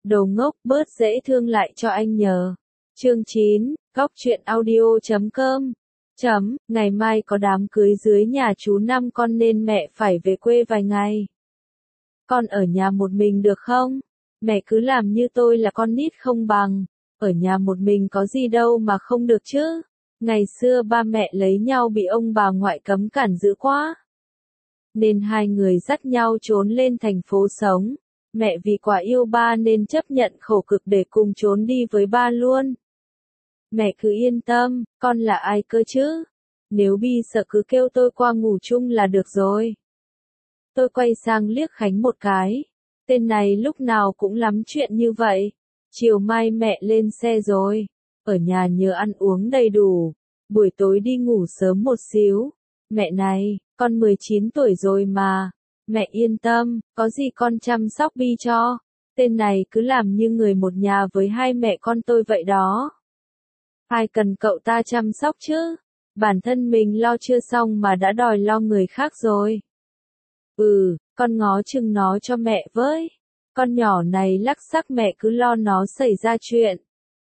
Đồ ngốc, bớt dễ thương lại cho anh nhờ. Chương 9, Góc truyện audio.com. Ngày mai có đám cưới dưới nhà chú Năm con nên mẹ phải về quê vài ngày. Con ở nhà một mình được không? Mẹ cứ làm như tôi là con nít không bằng. Ở nhà một mình có gì đâu mà không được chứ. Ngày xưa ba mẹ lấy nhau bị ông bà ngoại cấm cản dữ quá. Nên hai người dắt nhau trốn lên thành phố sống. Mẹ vì quá yêu ba nên chấp nhận khổ cực để cùng trốn đi với ba luôn. Mẹ cứ yên tâm, con là ai cơ chứ? Nếu Bi sợ cứ kêu tôi qua ngủ chung là được rồi. Tôi quay sang liếc Khánh một cái. Tên này lúc nào cũng lắm chuyện như vậy. Chiều mai mẹ lên xe rồi. Ở nhà nhớ ăn uống đầy đủ. Buổi tối đi ngủ sớm một xíu. Mẹ này, con 19 tuổi rồi mà. Mẹ yên tâm, có gì con chăm sóc Bi cho. Tên này cứ làm như người một nhà với hai mẹ con tôi vậy đó. Ai cần cậu ta chăm sóc chứ? Bản thân mình lo chưa xong mà đã đòi lo người khác rồi. Con ngó chừng nó cho mẹ với. Con nhỏ này lắc xắc mẹ cứ lo nó xảy ra chuyện.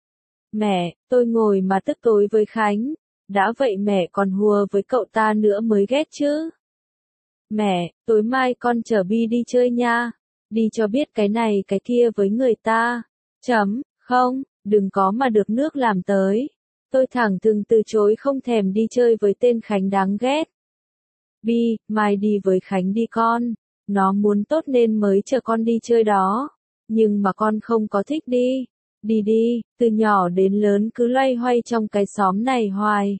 Mẹ, tôi ngồi mà tức tối với Khánh. Đã vậy mẹ còn hùa với cậu ta nữa mới ghét chứ. Mẹ, tối mai con chở Bi đi chơi nha. Đi cho biết cái này cái kia với người ta. Không, đừng có mà được nước làm tới. Tôi thẳng thừng từ chối không thèm đi chơi với tên Khánh đáng ghét. Bi, mai đi với Khánh đi con. Nó muốn tốt nên mới chờ con đi chơi đó. Nhưng mà con không có thích đi. Đi, từ nhỏ đến lớn cứ loay hoay trong cái xóm này hoài.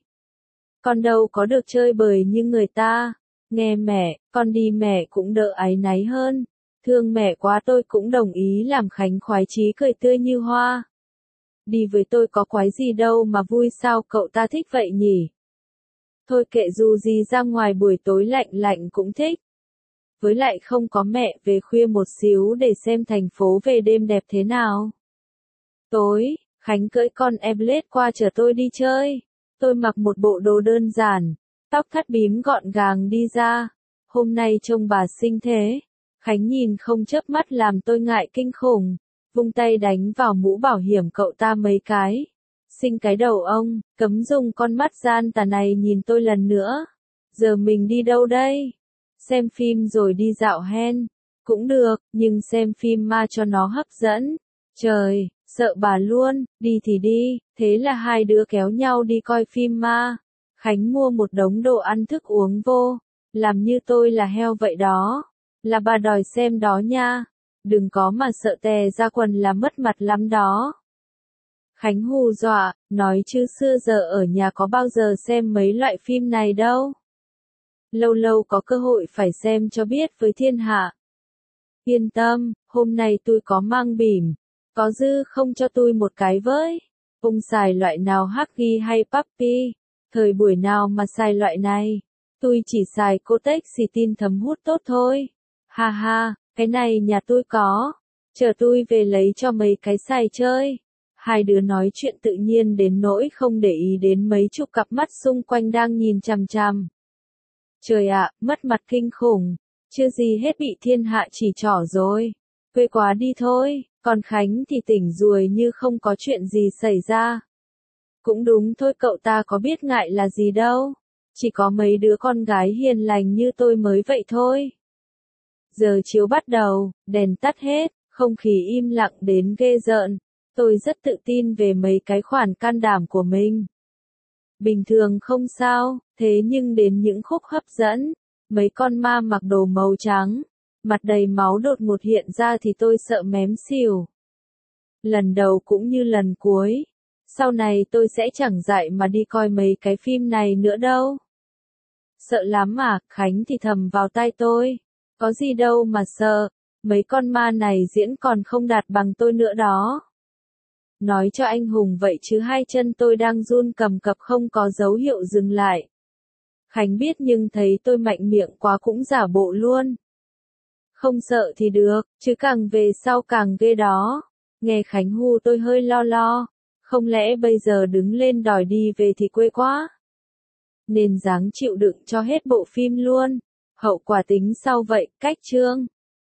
Con đâu có được chơi bời như người ta. Nghe mẹ, con đi mẹ cũng đỡ áy náy hơn. Thương mẹ quá tôi cũng đồng ý làm Khánh khoái chí cười tươi như hoa. Đi với tôi có quái gì đâu mà vui sao cậu ta thích vậy nhỉ? Thôi kệ dù gì ra ngoài buổi tối lạnh lạnh cũng thích. Với lại không có mẹ về khuya một xíu để xem thành phố về đêm đẹp thế nào. Tối, Khánh cưỡi con Everest qua chở tôi đi chơi. Tôi mặc một bộ đồ đơn giản, tóc thắt bím gọn gàng đi ra. Hôm nay trông bà xinh thế. Khánh nhìn không chớp mắt làm tôi ngại kinh khủng. Vung tay đánh vào mũ bảo hiểm cậu ta mấy cái. Xinh cái đầu ông, cấm dùng con mắt gian tà này nhìn tôi lần nữa. Giờ mình đi đâu đây? Xem phim rồi đi dạo hen. Cũng được, nhưng xem phim ma cho nó hấp dẫn. Trời, sợ bà luôn, đi thì đi. Thế là hai đứa kéo nhau đi coi phim ma. Khánh mua một đống đồ ăn thức uống vô. Làm như tôi là heo vậy đó. Là bà đòi xem đó nha. Đừng có mà sợ tè ra quần là mất mặt lắm đó. Khánh hù dọa, nói chứ xưa giờ ở nhà có bao giờ xem mấy loại phim này đâu. Lâu lâu có cơ hội phải xem cho biết với thiên hạ. Yên tâm, hôm nay tôi có mang bỉm. Có dư không cho tôi một cái với. Ông xài loại nào Huggy hay Puppy? Thời buổi nào mà xài loại này? Tôi chỉ xài Kotex xì tin thấm hút tốt thôi. Ha ha, cái này nhà tôi có. Chờ tôi về lấy cho mấy cái xài chơi. Hai đứa nói chuyện tự nhiên đến nỗi không để ý đến mấy chục cặp mắt xung quanh đang nhìn chằm chằm. Trời ạ, mất mặt kinh khủng. Chưa gì hết bị thiên hạ chỉ trỏ rồi. Quê quá đi thôi, còn Khánh thì tỉnh ruồi như không có chuyện gì xảy ra. Cũng đúng thôi cậu ta có biết ngại là gì đâu. Chỉ có mấy đứa con gái hiền lành như tôi mới vậy thôi. Giờ chiếu bắt đầu, đèn tắt hết, không khí im lặng đến ghê rợn. Tôi rất tự tin về mấy cái khoản can đảm của mình. Bình thường không sao, thế nhưng đến những khúc hấp dẫn, mấy con ma mặc đồ màu trắng, mặt đầy máu đột ngột hiện ra thì tôi sợ mém xỉu. Lần đầu cũng như lần cuối. Sau này tôi sẽ chẳng dại mà đi coi mấy cái phim này nữa đâu. Sợ lắm à, Khánh thì thầm vào tai tôi. Có gì đâu mà sợ, mấy con ma này diễn còn không đạt bằng tôi nữa đó. Nói cho anh hùng vậy chứ hai chân tôi đang run cầm cập không có dấu hiệu dừng lại. Khánh biết nhưng thấy tôi mạnh miệng quá cũng giả bộ luôn. Không sợ thì được, chứ càng về sau càng ghê đó. Nghe Khánh hù tôi hơi lo. Không lẽ bây giờ đứng lên đòi đi về thì quê quá. Nên dáng chịu đựng cho hết bộ phim luôn. Hậu quả tính sau vậy, cách chương.